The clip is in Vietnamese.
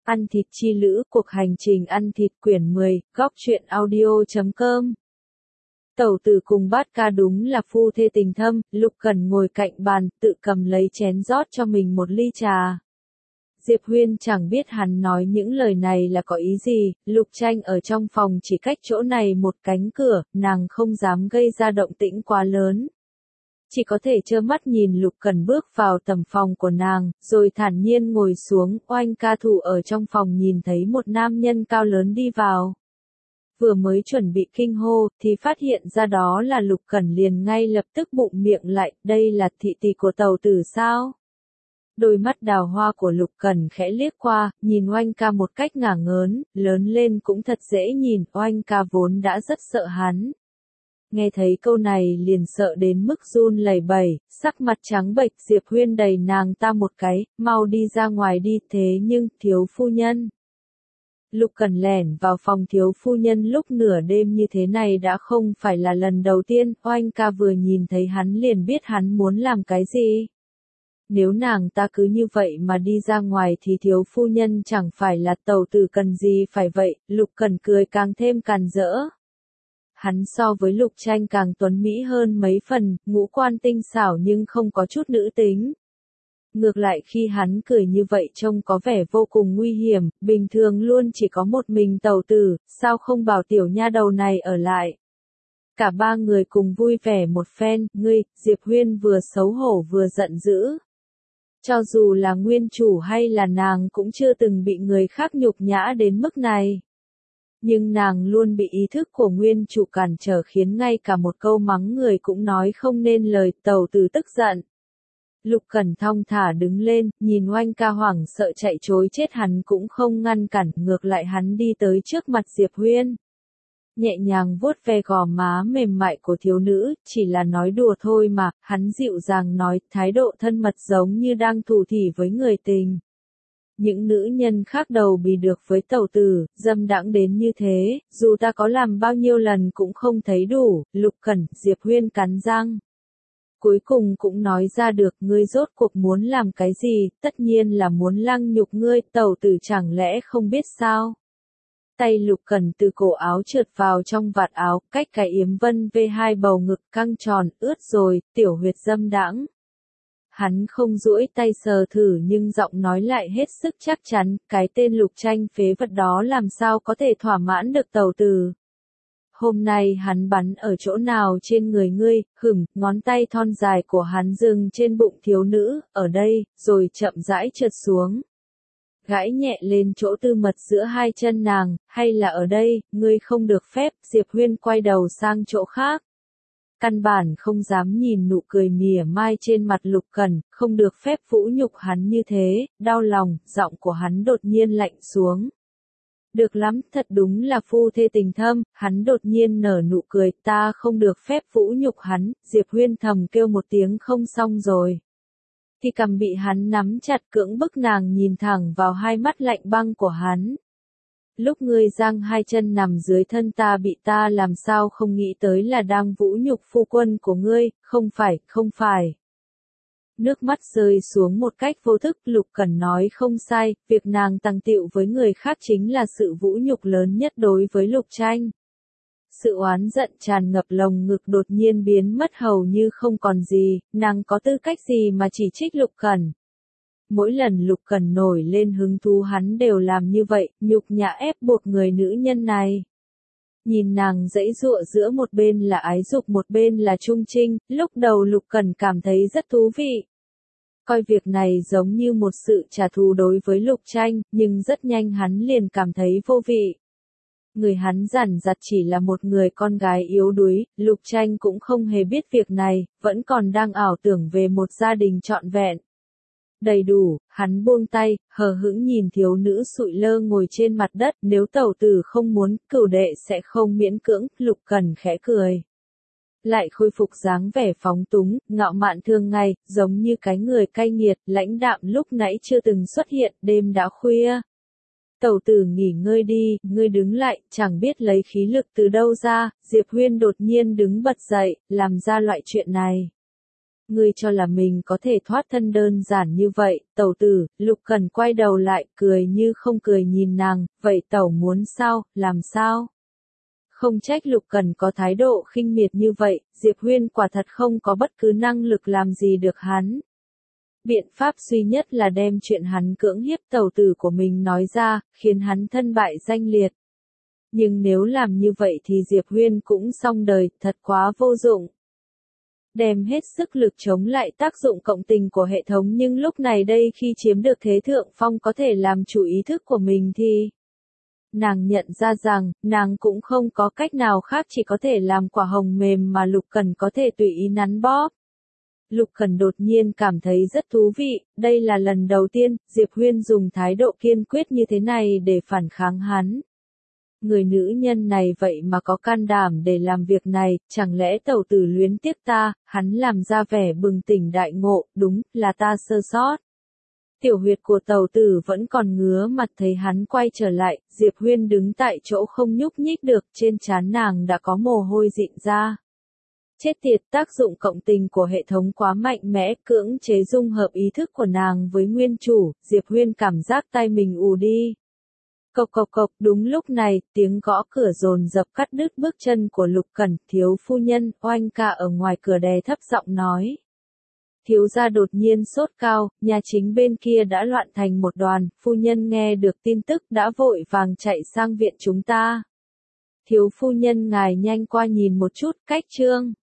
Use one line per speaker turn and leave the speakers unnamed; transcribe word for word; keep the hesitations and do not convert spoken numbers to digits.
Ăn thịt chi lữ, cuộc hành trình ăn thịt quyển mười, góc truyện audio chấm com. Tẩu tử cùng Bát Ca đúng là phu thê tình thâm, Lục Cẩn ngồi cạnh bàn, tự cầm lấy chén rót cho mình một ly trà. Diệp Huyên chẳng biết hắn nói những lời này là có ý gì, Lục Tranh ở trong phòng chỉ cách chỗ này một cánh cửa, nàng không dám gây ra động tĩnh quá lớn. Chỉ có thể trơ mắt nhìn Lục Cẩn bước vào tầm phòng của nàng, rồi thản nhiên ngồi xuống, Oanh Ca thủ ở trong phòng nhìn thấy một nam nhân cao lớn đi vào. Vừa mới chuẩn bị kinh hô, thì phát hiện ra đó là Lục Cẩn liền ngay lập tức bụng miệng lại, đây là thị tỷ của tàu tử sao? Đôi mắt đào hoa của Lục Cẩn khẽ liếc qua, nhìn Oanh Ca một cách ngả ngớn, lớn lên cũng thật dễ nhìn, Oanh Ca vốn đã rất sợ hắn. Nghe thấy câu này liền sợ đến mức run lẩy bẩy, sắc mặt trắng bệch. Diệp Huyên đẩy nàng ta một cái, mau đi ra ngoài đi. Thế nhưng, thiếu phu nhân. Lục Cẩn lẻn vào phòng thiếu phu nhân lúc nửa đêm như thế này đã không phải là lần đầu tiên, Oanh Ca vừa nhìn thấy hắn liền biết hắn muốn làm cái gì. Nếu nàng ta cứ như vậy mà đi ra ngoài thì thiếu phu nhân chẳng phải là tàu tử cần gì phải vậy. Lục Cẩn cười càng thêm càn rỡ. Hắn so với Lục Tranh càng tuấn mỹ hơn mấy phần, ngũ quan tinh xảo nhưng không có chút nữ tính. Ngược lại khi hắn cười như vậy trông có vẻ vô cùng nguy hiểm, bình thường luôn chỉ có một mình tàu tử, sao không bảo tiểu nha đầu này ở lại. Cả ba người cùng vui vẻ một phen, ngươi, Diệp Huyên vừa xấu hổ vừa giận dữ. Cho dù là nguyên chủ hay là nàng cũng chưa từng bị người khác nhục nhã đến mức này. Nhưng nàng luôn bị ý thức của nguyên chủ cản trở khiến ngay cả một câu mắng người cũng nói không nên lời. Tàu tử tức giận. Lục Cẩn thong thả đứng lên, nhìn Oanh Ca hoảng sợ chạy trối chết hắn cũng không ngăn cản, ngược lại hắn đi tới trước mặt Diệp Huyên. Nhẹ nhàng vuốt ve gò má mềm mại của thiếu nữ, chỉ là nói đùa thôi mà, hắn dịu dàng nói, thái độ thân mật giống như đang thủ thỉ với người tình. Những nữ nhân khác đầu bì được với tẩu tử, dâm đãng đến như thế, dù ta có làm bao nhiêu lần cũng không thấy đủ. Lục Cẩn, Diệp Huyên cắn răng. Cuối cùng cũng nói ra được, ngươi rốt cuộc muốn làm cái gì, tất nhiên là muốn lăng nhục ngươi, tẩu tử chẳng lẽ không biết sao. Tay Lục Cẩn từ cổ áo trượt vào trong vạt áo, cách cái yếm vân vê hai bầu ngực căng tròn, ướt rồi, tiểu huyệt dâm đãng. Hắn không duỗi tay sờ thử nhưng giọng nói lại hết sức chắc chắn, cái tên Lục Tranh phế vật đó làm sao có thể thỏa mãn được tàu tử. Hôm nay hắn bắn ở chỗ nào trên người ngươi, hửng, ngón tay thon dài của hắn dừng trên bụng thiếu nữ, ở đây, rồi chậm rãi trượt xuống. Gãi nhẹ lên chỗ tư mật giữa hai chân nàng, hay là ở đây, ngươi không được phép. Diệp Huyên quay đầu sang chỗ khác. Căn bản không dám nhìn nụ cười mỉa mai trên mặt Lục Cẩn, không được phép vũ nhục hắn như thế, đau lòng, giọng của hắn đột nhiên lạnh xuống. Được lắm, thật đúng là phu thê tình thâm, hắn đột nhiên nở nụ cười, ta không được phép vũ nhục hắn. Diệp Huyên thầm kêu một tiếng không xong rồi. Thì cầm bị hắn nắm chặt cưỡng bức nàng nhìn thẳng vào hai mắt lạnh băng của hắn. Lúc ngươi giang hai chân nằm dưới thân ta bị ta làm sao không nghĩ tới là đang vũ nhục phu quân của ngươi, không phải, không phải. Nước mắt rơi xuống một cách vô thức, Lục Cẩn nói không sai, việc nàng tằng tiệu với người khác chính là sự vũ nhục lớn nhất đối với Lục Tranh. Sự oán giận tràn ngập lồng ngực đột nhiên biến mất hầu như không còn gì, nàng có tư cách gì mà chỉ trích Lục Cẩn. Mỗi lần Lục Cẩn nổi lên hứng thú hắn đều làm như vậy, nhục nhã ép buộc người nữ nhân này. Nhìn nàng giãy giụa giữa một bên là ái dục một bên là trung trinh, lúc đầu Lục Cẩn cảm thấy rất thú vị. Coi việc này giống như một sự trả thù đối với Lục Tranh, nhưng rất nhanh hắn liền cảm thấy vô vị. Người hắn dằn dặt chỉ là một người con gái yếu đuối, Lục Tranh cũng không hề biết việc này, vẫn còn đang ảo tưởng về một gia đình trọn vẹn. Đầy đủ, hắn buông tay, hờ hững nhìn thiếu nữ sụi lơ ngồi trên mặt đất, nếu tẩu tử không muốn, cửu đệ sẽ không miễn cưỡng. Lục Cẩn khẽ cười. Lại khôi phục dáng vẻ phóng túng, ngạo mạn thường ngày, giống như cái người cay nghiệt, lãnh đạm lúc nãy chưa từng xuất hiện. Đêm đã khuya. Tẩu tử nghỉ ngơi đi, ngươi đứng lại, chẳng biết lấy khí lực từ đâu ra. Diệp Huyên đột nhiên đứng bật dậy, làm ra loại chuyện này. Ngươi cho là mình có thể thoát thân đơn giản như vậy, tẩu tử, Lục Cẩn quay đầu lại, cười như không cười nhìn nàng, vậy tẩu muốn sao, làm sao? Không trách Lục Cẩn có thái độ khinh miệt như vậy, Diệp Huyên quả thật không có bất cứ năng lực làm gì được hắn. Biện pháp duy nhất là đem chuyện hắn cưỡng hiếp tẩu tử của mình nói ra, khiến hắn thân bại danh liệt. Nhưng nếu làm như vậy thì Diệp Huyên cũng xong đời, thật quá vô dụng. Đem hết sức lực chống lại tác dụng cộng tình của hệ thống, nhưng lúc này đây khi chiếm được thế thượng phong có thể làm chủ ý thức của mình thì nàng nhận ra rằng, nàng cũng không có cách nào khác, chỉ có thể làm quả hồng mềm mà Lục Cẩn có thể tùy ý nắn bóp. Lục Cẩn đột nhiên cảm thấy rất thú vị, đây là lần đầu tiên, Diệp Huyên dùng thái độ kiên quyết như thế này để phản kháng hắn. Người nữ nhân này vậy mà có can đảm để làm việc này, chẳng lẽ tẩu tử luyến tiếc ta, hắn làm ra vẻ bừng tỉnh đại ngộ, đúng, là ta sơ sót. Tiểu huyệt của tẩu tử vẫn còn ngứa mặt, thấy hắn quay trở lại, Diệp Huyên đứng tại chỗ không nhúc nhích được, trên trán nàng đã có mồ hôi rịn ra. Chết tiệt, tác dụng cộng tình của hệ thống quá mạnh mẽ, cưỡng chế dung hợp ý thức của nàng với nguyên chủ, Diệp Huyên cảm giác tay mình ù đi. Cộc cộc cộc, đúng lúc này, tiếng gõ cửa dồn dập cắt đứt bước chân của Lục Cẩn, thiếu phu nhân, oanh ca ở ngoài cửa đè thấp giọng nói. Thiếu gia đột nhiên sốt cao, nhà chính bên kia đã loạn thành một đoàn, phu nhân nghe được tin tức đã vội vàng chạy sang viện chúng ta. Thiếu phu nhân ngài nhanh qua nhìn một chút, cách trương.